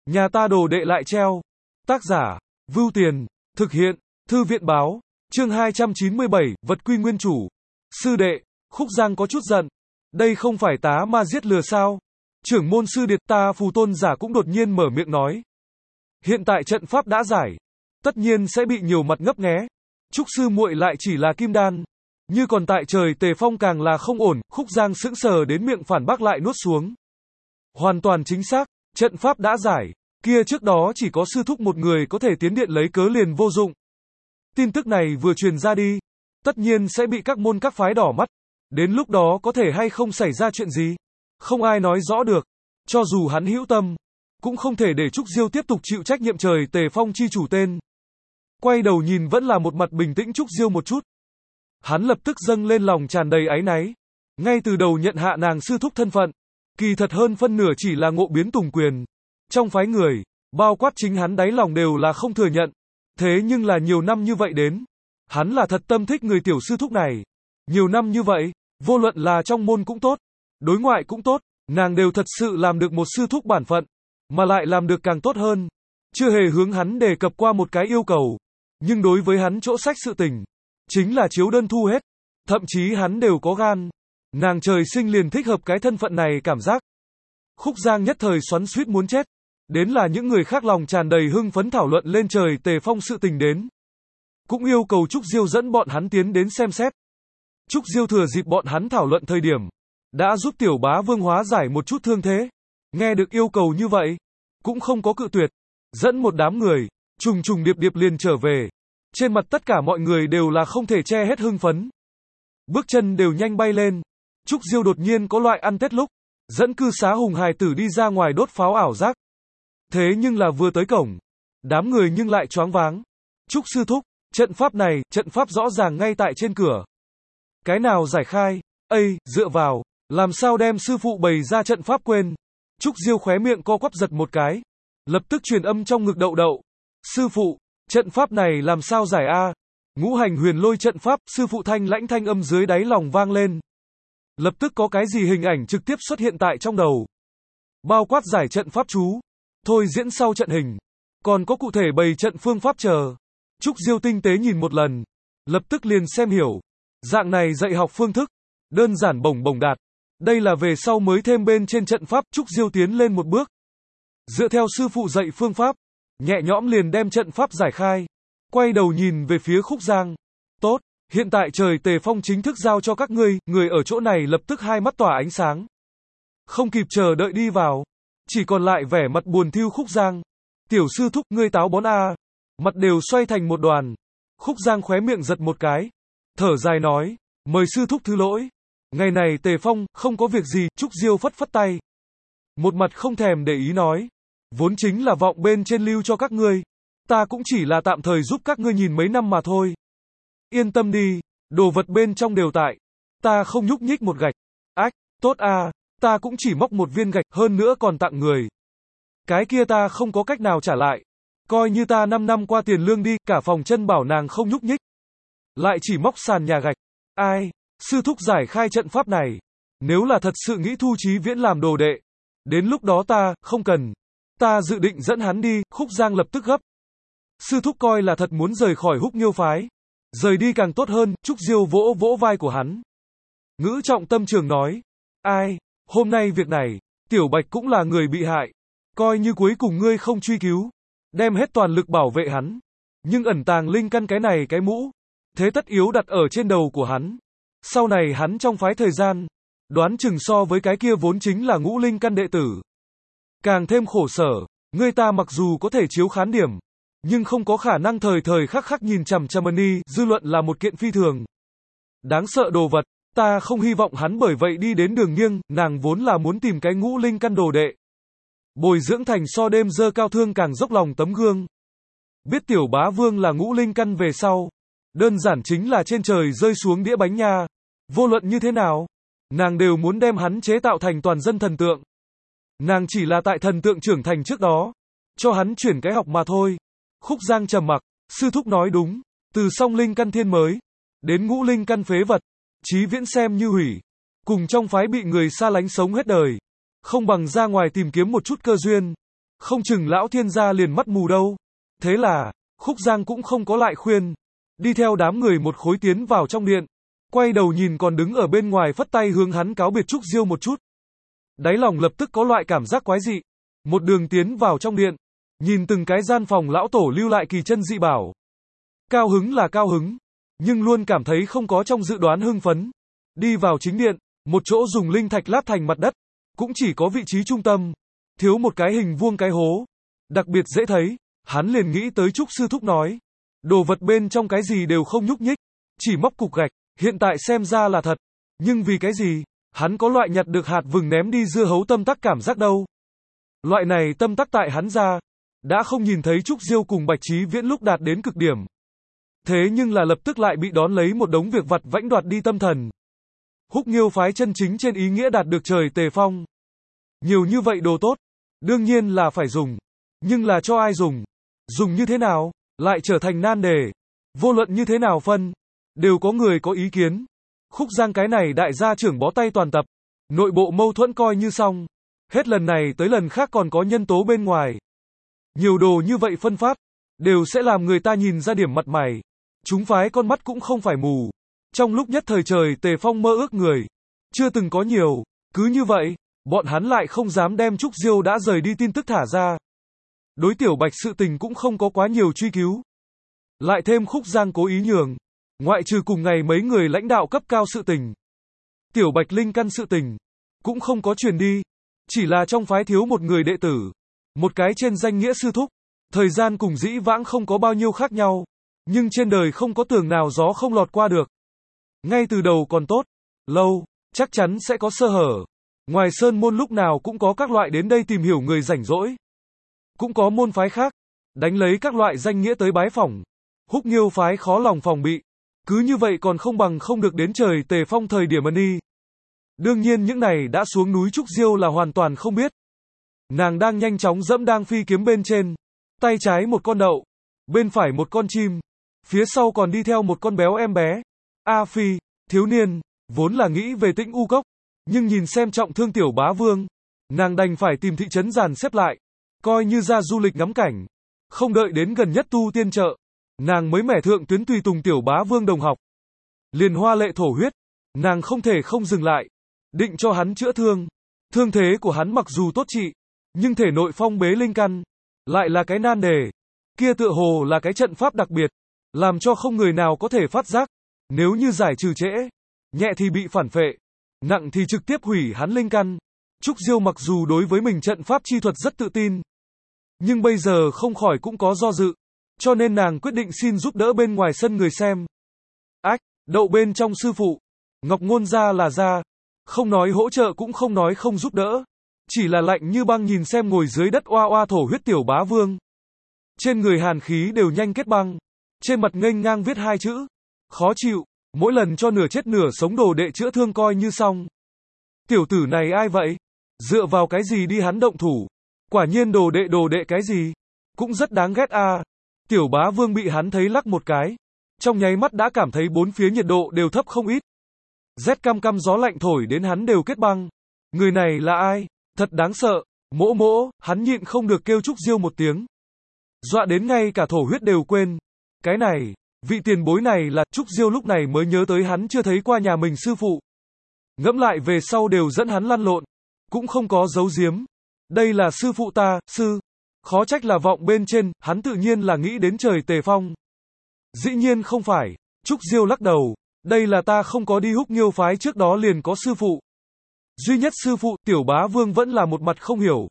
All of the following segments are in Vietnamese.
Nhà ta đồ đệ lại treo. Tác giả, Vưu Tiền, thực hiện, Thư viện báo, chương 297, vật quy nguyên chủ. Sư đệ, Khúc Giang có chút giận. Đây không phải tá ma giết lừa sao? Trưởng môn sư điệt ta phù tôn giả cũng đột nhiên mở miệng nói. Hiện tại trận pháp đã giải, tất nhiên sẽ bị nhiều mặt ngấp nghé. Trúc sư muội lại chỉ là kim đan. Như còn tại trời Tề Phong càng là không ổn, Khúc Giang sững sờ đến miệng phản bác lại nuốt xuống. Hoàn toàn chính xác, trận pháp đã giải, kia trước đó chỉ có sư thúc một người có thể tiến điện lấy cớ liền vô dụng. Tin tức này vừa truyền ra đi, tất nhiên sẽ bị các môn các phái đỏ mắt, đến lúc đó có thể hay không xảy ra chuyện gì, không ai nói rõ được, cho dù hắn hữu tâm, cũng không thể để Trúc Diêu tiếp tục chịu trách nhiệm trời Tề Phong chi chủ tên. Quay đầu nhìn vẫn là một mặt bình tĩnh Trúc Diêu một chút. Hắn lập tức dâng lên lòng tràn đầy áy náy, ngay từ đầu nhận hạ nàng sư thúc thân phận, kỳ thật hơn phân nửa chỉ là ngộ biến tùng quyền. Trong phái người, bao quát chính hắn đáy lòng đều là không thừa nhận. Thế nhưng là nhiều năm như vậy đến, hắn là thật tâm thích người tiểu sư thúc này. Nhiều năm như vậy, vô luận là trong môn cũng tốt, đối ngoại cũng tốt, nàng đều thật sự làm được một sư thúc bản phận, mà lại làm được càng tốt hơn. Chưa hề hướng hắn đề cập qua một cái yêu cầu, nhưng đối với hắn chỗ sách sự tình, chính là chiếu đơn thu hết, thậm chí hắn đều có gan. Nàng trời sinh liền thích hợp cái thân phận này cảm giác. Khúc Giang nhất thời xoắn xuýt muốn chết, đến là những người khác lòng tràn đầy hưng phấn thảo luận lên trời Tề Phong sự tình đến. Cũng yêu cầu Trúc Diêu dẫn bọn hắn tiến đến xem xét. Trúc Diêu thừa dịp bọn hắn thảo luận thời điểm, đã giúp tiểu bá vương hóa giải một chút thương thế. Nghe được yêu cầu như vậy, cũng không có cự tuyệt, dẫn một đám người, trùng trùng điệp điệp liền trở về. Trên mặt tất cả mọi người đều là không thể che hết hưng phấn. Bước chân đều nhanh bay lên. Trúc Diêu đột nhiên có loại ăn Tết lúc, dẫn cư xá hùng hài tử đi ra ngoài đốt pháo ảo giác. Thế nhưng là vừa tới cổng, đám người nhưng lại choáng váng. Trúc sư thúc, trận pháp này, trận pháp rõ ràng ngay tại trên cửa. Cái nào giải khai, dựa vào, làm sao đem sư phụ bày ra trận pháp quên. Trúc Diêu khóe miệng co quắp giật một cái, lập tức truyền âm trong ngực đậu đậu. Sư phụ, trận pháp này làm sao giải a? Ngũ hành huyền lôi trận pháp, sư phụ thanh lãnh thanh âm dưới đáy lòng vang lên. Lập tức có cái gì hình ảnh trực tiếp xuất hiện tại trong đầu. Bao quát giải trận pháp chú, thôi diễn sau trận hình, còn có cụ thể bày trận phương pháp chờ. Trúc Diêu tinh tế nhìn một lần, lập tức liền xem hiểu. Dạng này dạy học phương thức, đơn giản bổng bổng đạt. Đây là về sau mới thêm bên trên trận pháp. Trúc Diêu tiến lên một bước, dựa theo sư phụ dạy phương pháp, nhẹ nhõm liền đem trận pháp giải khai. Quay đầu nhìn về phía Khúc Giang. Tốt, hiện tại trời Tề Phong chính thức giao cho các ngươi. Người ở chỗ này lập tức hai mắt tỏa ánh sáng, không kịp chờ đợi đi vào. Chỉ còn lại vẻ mặt buồn thiu Khúc Giang. Tiểu sư thúc, ngươi táo bón a. Mặt đều xoay thành một đoàn. Khúc Giang khóe miệng giật một cái, thở dài nói, mời sư thúc thứ lỗi. Ngày này Tề Phong, không có việc gì. Trúc Diêu phất phất tay, một mặt không thèm để ý nói, vốn chính là vọng bên trên lưu cho các ngươi. Ta cũng chỉ là tạm thời giúp các ngươi nhìn mấy năm mà thôi. Yên tâm đi, đồ vật bên trong đều tại. Ta không nhúc nhích một gạch. Ách, tốt a, ta cũng chỉ móc một viên gạch, hơn nữa còn tặng người. Cái kia ta không có cách nào trả lại. Coi như ta 5 năm qua tiền lương đi. Cả phòng chân bảo nàng không nhúc nhích, lại chỉ móc sàn nhà gạch. Ai, sư thúc giải khai trận pháp này, nếu là thật sự nghĩ thu Chí Viễn làm đồ đệ, đến lúc đó ta, không cần. Ta dự định dẫn hắn đi. Khúc Giang lập tức gấp. Sư thúc coi là thật muốn rời khỏi Húc Nghiêu phái. Rời đi càng tốt hơn. Trúc Diêu vỗ vỗ vai của hắn, ngữ trọng tâm trường nói, ai, hôm nay việc này, Tiểu Bạch cũng là người bị hại. Coi như cuối cùng ngươi không truy cứu, đem hết toàn lực bảo vệ hắn, nhưng ẩn tàng linh căn cái này cái mũ, thế tất yếu đặt ở trên đầu của hắn. Sau này hắn trong phái thời gian, đoán chừng so với cái kia vốn chính là ngũ linh căn đệ tử, càng thêm khổ sở. Ngươi ta mặc dù có thể chiếu khán điểm, nhưng không có khả năng thời thời khắc khắc nhìn chằm chằm ni. Dư luận là một kiện phi thường đáng sợ đồ vật. Ta không hy vọng hắn bởi vậy đi đến đường nghiêng. Nàng vốn là muốn tìm cái ngũ linh căn đồ đệ, bồi dưỡng thành so đêm dơ cao thương càng dốc lòng tấm gương. Biết tiểu bá vương là ngũ linh căn về sau, đơn giản chính là trên trời rơi xuống đĩa bánh nha. Vô luận như thế nào, nàng đều muốn đem hắn chế tạo thành toàn dân thần tượng. Nàng chỉ là tại thần tượng trưởng thành trước đó, cho hắn chuyển cái học mà thôi. Khúc Giang trầm mặc, sư thúc nói đúng, từ song linh căn thiên mới, đến ngũ linh căn phế vật, Chí Viễn xem như hủy. Cùng trong phái bị người xa lánh sống hết đời, không bằng ra ngoài tìm kiếm một chút cơ duyên. Không chừng lão thiên gia liền mắt mù đâu. Thế là, Khúc Giang cũng không có lại khuyên. Đi theo đám người một khối tiến vào trong điện. Quay đầu nhìn còn đứng ở bên ngoài phất tay hướng hắn cáo biệt Trúc Diêu một chút. Đáy lòng lập tức có loại cảm giác quái dị. Một đường tiến vào trong điện. Nhìn từng cái gian phòng lão tổ lưu lại kỳ chân dị bảo. Cao hứng là cao hứng. Nhưng luôn cảm thấy không có trong dự đoán hưng phấn. Đi vào chính điện. Một chỗ dùng linh thạch lát thành mặt đất. Cũng chỉ có vị trí trung tâm. Thiếu một cái hình vuông cái hố. Đặc biệt dễ thấy. Hắn liền nghĩ tới Trúc sư thúc nói. Đồ vật bên trong cái gì đều không nhúc nhích. Chỉ móc cục gạch. Hiện tại xem ra là thật. Nhưng vì cái gì? Hắn có loại nhặt được hạt vừng ném đi dưa hấu tâm tắc cảm giác đâu. Loại này tâm tắc tại hắn ra. Đã không nhìn thấy Trúc Diêu cùng Bạch Chí Viễn lúc đạt đến cực điểm. Thế nhưng là lập tức lại bị đón lấy một đống việc vặt vãnh đoạt đi tâm thần. Húc Nghiêu phái chân chính trên ý nghĩa đạt được trời tề phong. Nhiều như vậy đồ tốt. Đương nhiên là phải dùng. Nhưng là cho ai dùng? Dùng như thế nào? Lại trở thành nan đề. Vô luận như thế nào phân. Đều có người có ý kiến. Khúc Giang cái này đại gia trưởng bó tay toàn tập. Nội bộ mâu thuẫn coi như xong. Hết lần này tới lần khác còn có nhân tố bên ngoài. Nhiều đồ như vậy phân phát. Đều sẽ làm người ta nhìn ra điểm mặt mày. Chúng phái con mắt cũng không phải mù. Trong lúc nhất thời trời tề phong mơ ước người. Chưa từng có nhiều. Cứ như vậy. Bọn hắn lại không dám đem Trúc Diêu đã rời đi tin tức thả ra. Đối Tiểu Bạch sự tình cũng không có quá nhiều truy cứu. Lại thêm Khúc Giang cố ý nhường. Ngoại trừ cùng ngày mấy người lãnh đạo cấp cao sự tình. Tiểu Bạch linh căn sự tình. Cũng không có truyền đi. Chỉ là trong phái thiếu một người đệ tử. Một cái trên danh nghĩa sư thúc. Thời gian cùng dĩ vãng không có bao nhiêu khác nhau. Nhưng trên đời không có tường nào gió không lọt qua được. Ngay từ đầu còn tốt. Lâu, chắc chắn sẽ có sơ hở. Ngoài sơn môn lúc nào cũng có các loại đến đây tìm hiểu người rảnh rỗi. Cũng có môn phái khác. Đánh lấy các loại danh nghĩa tới bái phỏng. Húc Nghiêu phái khó lòng phòng bị. Cứ như vậy còn không bằng không được đến trời tề phong thời điểm ân y. Đương nhiên những này đã xuống núi Trúc Diêu là hoàn toàn không biết. Nàng đang nhanh chóng dẫm đang phi kiếm bên trên. Tay trái một con đậu. Bên phải một con chim. Phía sau còn đi theo một con béo em bé. A Phi, thiếu niên, vốn là nghĩ về Tĩnh U Cốc. Nhưng nhìn xem trọng thương Tiểu Bá Vương. Nàng đành phải tìm thị trấn dàn xếp lại. Coi như ra du lịch ngắm cảnh. Không đợi đến gần nhất tu tiên chợ. Nàng mới mẻ thượng tuyến tùy tùng Tiểu Bá Vương đồng học. Liền hoa lệ thổ huyết. Nàng không thể không dừng lại. Định cho hắn chữa thương. Thương thế của hắn mặc dù tốt trị. Nhưng thể nội phong bế linh căn. Lại là cái nan đề. Kia tựa hồ là cái trận pháp đặc biệt. Làm cho không người nào có thể phát giác. Nếu như giải trừ trễ. Nhẹ thì bị phản phệ. Nặng thì trực tiếp hủy hắn linh căn. Trúc Diêu mặc dù đối với mình trận pháp chi thuật rất tự tin. Nhưng bây giờ không khỏi cũng có do dự. Cho nên nàng quyết định xin giúp đỡ bên ngoài sân người xem. Ách, đậu bên trong sư phụ. Ngọc Ngôn ra là ra. Không nói hỗ trợ cũng không nói không giúp đỡ. Chỉ là lạnh như băng nhìn xem ngồi dưới đất oa oa thổ huyết Tiểu Bá Vương. Trên người hàn khí đều nhanh kết băng. Trên mặt nghênh ngang viết hai chữ. Khó chịu. Mỗi lần cho nửa chết nửa sống đồ đệ chữa thương coi như xong. Tiểu tử này ai vậy? Dựa vào cái gì đi hắn động thủ? Quả nhiên đồ đệ cái gì? Cũng rất đáng ghét a. Tiểu Bá Vương bị hắn thấy lắc một cái. Trong nháy mắt đã cảm thấy bốn phía nhiệt độ đều thấp không ít. Rét căm căm gió lạnh thổi đến hắn đều kết băng. Người này là ai? Thật đáng sợ. Mỗ mỗ, hắn nhịn không được kêu Trúc Diêu một tiếng. Dọa đến ngay cả thổ huyết đều quên. Cái này, vị tiền bối này là Trúc Diêu lúc này mới nhớ tới hắn chưa thấy qua nhà mình sư phụ. Ngẫm lại về sau đều dẫn hắn lăn lộn. Cũng không có giấu giếm. Đây là sư phụ ta, sư. Khó trách là vọng bên trên, hắn tự nhiên là nghĩ đến trời tề phong. Dĩ nhiên không phải. Trúc Diêu lắc đầu. Đây là ta không có đi Húc Nghiêu phái trước đó liền có sư phụ. Duy nhất sư phụ, Tiểu Bá Vương vẫn là một mặt không hiểu.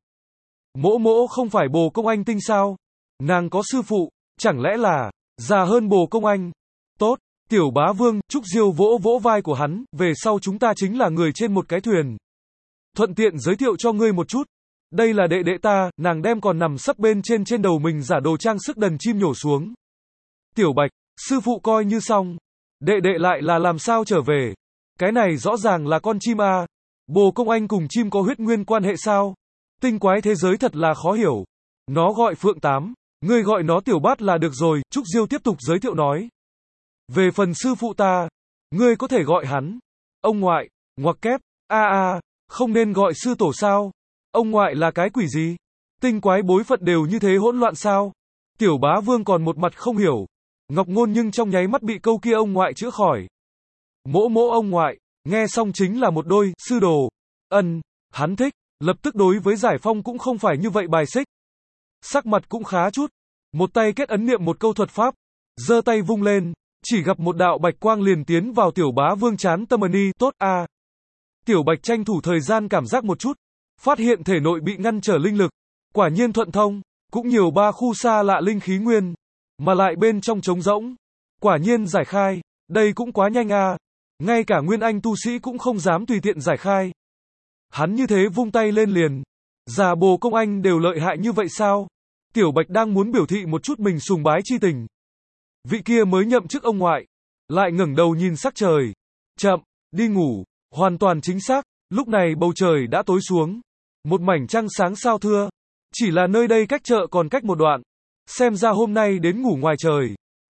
Mỗ mỗ không phải Bồ Công Anh tinh sao? Nàng có sư phụ, chẳng lẽ là già hơn Bồ Công Anh? Tốt, Tiểu Bá Vương, Trúc Diêu vỗ vỗ vai của hắn, về sau chúng ta chính là người trên một cái thuyền. Thuận tiện giới thiệu cho ngươi một chút. Đây là đệ đệ ta, nàng đem còn nằm sấp bên trên đầu mình giả đồ trang sức đần chim nhổ xuống. Tiểu Bạch, sư phụ coi như xong. Đệ đệ lại là làm sao trở về? Cái này rõ ràng là con chim a. Bồ Công Anh cùng chim có huyết nguyên quan hệ sao? Tinh quái thế giới thật là khó hiểu. Nó gọi Phượng Tám, ngươi gọi nó Tiểu Bát là được rồi, Trúc Diêu tiếp tục giới thiệu nói. Về phần sư phụ ta, ngươi có thể gọi hắn ông ngoại, ngoặc kép, không nên gọi sư tổ sao? Ông ngoại là cái quỷ gì? Tinh quái bối phận đều như thế hỗn loạn sao? Tiểu bá vương còn một mặt không hiểu. Ngọc Ngôn nhưng trong nháy mắt bị câu kia ông ngoại chữa khỏi. Mỗ mỗ ông ngoại, nghe xong chính là một đôi, sư đồ. Hắn thích, lập tức đối với Giải Phong cũng không phải như vậy bài xích. Sắc mặt cũng khá chút. Một tay kết ấn niệm một câu thuật pháp. Giơ tay vung lên, chỉ gặp một đạo bạch quang liền tiến vào tiểu bá vương chán tâm ni, tốt a. Tiểu bạch tranh thủ thời gian cảm giác một chút. Phát hiện thể nội bị ngăn trở linh lực. Quả nhiên thuận thông, cũng nhiều ba khu xa lạ linh khí nguyên. Mà lại bên trong trống rỗng. Quả nhiên giải khai, đây cũng quá nhanh a. Ngay cả nguyên anh tu sĩ cũng không dám tùy tiện giải khai. Hắn như thế vung tay lên liền. Già bồ công anh đều lợi hại như vậy sao? Tiểu bạch đang muốn biểu thị một chút mình sùng bái chi tình. Vị kia mới nhậm chức ông ngoại. Lại ngẩng đầu nhìn sắc trời. Chậm, đi ngủ. Hoàn toàn chính xác, lúc này bầu trời đã tối xuống. Một mảnh trăng sáng sao thưa. Chỉ là nơi đây cách chợ còn cách một đoạn. Xem ra hôm nay đến ngủ ngoài trời.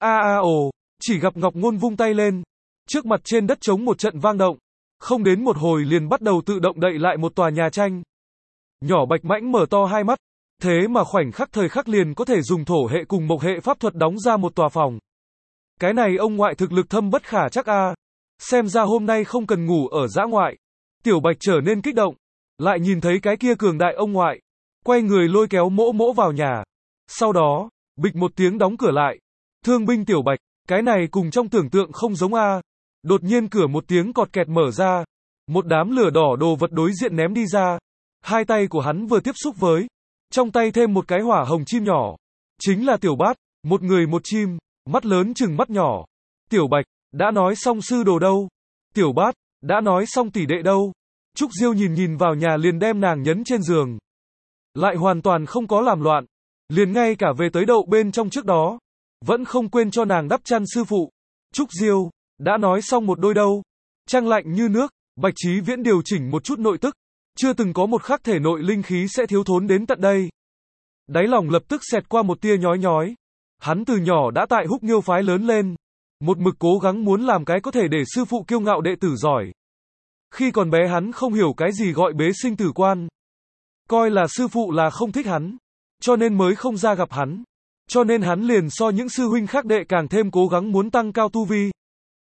Ồ, chỉ gặp Ngọc Ngôn vung tay lên. Trước mặt trên đất trống một trận vang động. Không đến một hồi liền bắt đầu tự động đậy lại một tòa nhà tranh. Nhỏ Bạch Mãnh mở to hai mắt. Thế mà khoảnh khắc thời khắc liền có thể dùng thổ hệ cùng mộc hệ pháp thuật đóng ra một tòa phòng. Cái này ông ngoại thực lực thâm bất khả chắc a. Xem ra hôm nay không cần ngủ ở dã ngoại. Tiểu Bạch trở nên kích động. Lại nhìn thấy cái kia cường đại ông ngoại. Quay người lôi kéo mỗ mỗ vào nhà. Sau đó, bịch một tiếng đóng cửa lại. Thương binh Tiểu Bạch, cái này cùng trong tưởng tượng không giống a. Đột nhiên cửa một tiếng cọt kẹt mở ra. Một đám lửa đỏ đồ vật đối diện ném đi ra. Hai tay của hắn vừa tiếp xúc với. Trong tay thêm một cái hỏa hồng chim nhỏ. Chính là Tiểu Bát, một người một chim, mắt lớn chừng mắt nhỏ. Tiểu Bạch, đã nói xong sư đồ đâu? Tiểu Bát, đã nói xong tỷ đệ đâu? Trúc Diêu nhìn vào nhà liền đem nàng nhấn trên giường. Lại hoàn toàn không có làm loạn. Liền ngay cả về tới đậu bên trong trước đó. Vẫn không quên cho nàng đắp chăn sư phụ. Trúc Diêu, đã nói xong một đôi đâu? Trăng lạnh như nước, Bạch Chí Viễn điều chỉnh một chút nội tức. Chưa từng có một khắc thể nội linh khí sẽ thiếu thốn đến tận đây. Đáy lòng lập tức xẹt qua một tia nhói nhói. Hắn từ nhỏ đã tại Húc Nghiêu phái lớn lên. Một mực cố gắng muốn làm cái có thể để sư phụ kiêu ngạo đệ tử giỏi. Khi còn bé hắn không hiểu cái gì gọi bế sinh tử quan. Coi là sư phụ là không thích hắn. Cho nên mới không ra gặp hắn. Cho nên hắn liền so những sư huynh khác đệ càng thêm cố gắng muốn tăng cao tu vi.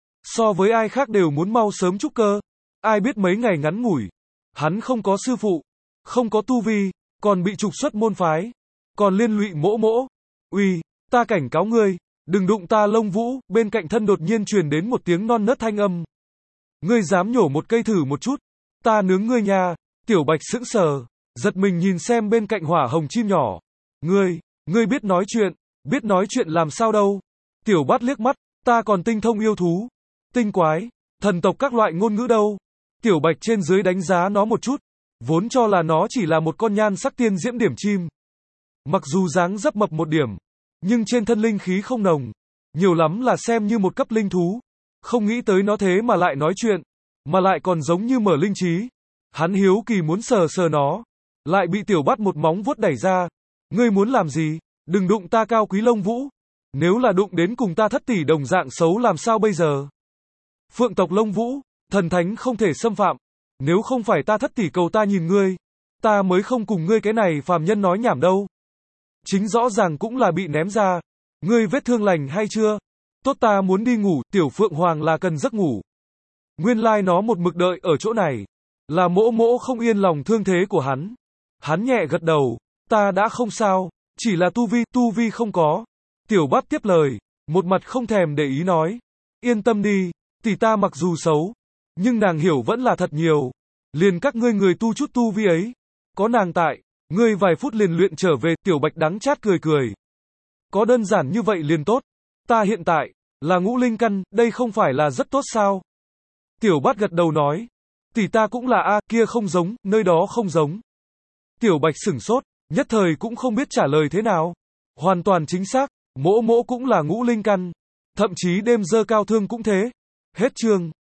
So với ai khác đều muốn mau sớm trúc cơ. Ai biết mấy ngày ngắn ngủi. Hắn không có sư phụ. Không có tu vi. Còn bị trục xuất môn phái. Còn liên lụy mỗ mỗ. Uy, ta cảnh cáo ngươi. Đừng đụng ta Lông Vũ. Bên cạnh thân đột nhiên truyền đến một tiếng non nớt thanh âm. Ngươi dám nhổ một cây thử một chút. Ta nướng ngươi nha. Tiểu Bạch sững sờ. Giật mình nhìn xem bên cạnh hỏa hồng chim nhỏ. Ngươi biết nói chuyện. Biết nói chuyện làm sao đâu. Tiểu Bát liếc mắt. Ta còn tinh thông yêu thú. Tinh quái. Thần tộc các loại ngôn ngữ đâu. Tiểu Bạch trên dưới đánh giá nó một chút. Vốn cho là nó chỉ là một con nhan sắc tiên diễm điểm chim. Mặc dù dáng dấp mập một điểm. Nhưng trên thân linh khí không nồng. Nhiều lắm là xem như một cấp linh thú. Không nghĩ tới nó thế mà lại nói chuyện. Mà lại còn giống như mở linh trí. Hắn hiếu kỳ muốn sờ nó. Lại bị Tiểu Bát một móng vuốt đẩy ra. Ngươi muốn làm gì? Đừng đụng ta Cao Quý Lông Vũ. Nếu là đụng đến cùng ta Thất Tỷ đồng dạng xấu làm sao bây giờ? Phượng tộc Lông Vũ, thần thánh không thể xâm phạm. Nếu không phải ta Thất Tỷ cầu ta nhìn ngươi. Ta mới không cùng ngươi cái này phàm nhân nói nhảm đâu. Chính rõ ràng cũng là bị ném ra. Ngươi vết thương lành hay chưa? Tốt, ta muốn đi ngủ. Tiểu Phượng Hoàng là cần giấc ngủ. Nguyên lai nó một mực đợi ở chỗ này. Là mỗ mỗ không yên lòng thương thế của hắn. Hắn nhẹ gật đầu. Ta đã không sao. Chỉ là tu vi không có. Tiểu Bát tiếp lời. Một mặt không thèm để ý nói. Yên tâm đi. Tỷ ta mặc dù xấu. Nhưng nàng hiểu vẫn là thật nhiều. Liền các ngươi người tu chút tu vi ấy. Có nàng tại. Ngươi vài phút liền luyện trở về. Tiểu Bạch đắng chát cười. Có đơn giản như vậy liền tốt. Ta hiện tại. Là ngũ linh căn. Đây không phải là rất tốt sao? Tiểu Bát gật đầu nói. Tỷ ta cũng là a, kia không giống. Nơi đó không giống. Tiểu Bạch sửng sốt. Nhất thời cũng không biết trả lời thế nào. Hoàn toàn chính xác. Mỗ mỗ cũng là ngũ linh căn. Thậm chí đêm dơ cao thương cũng thế. Hết chương.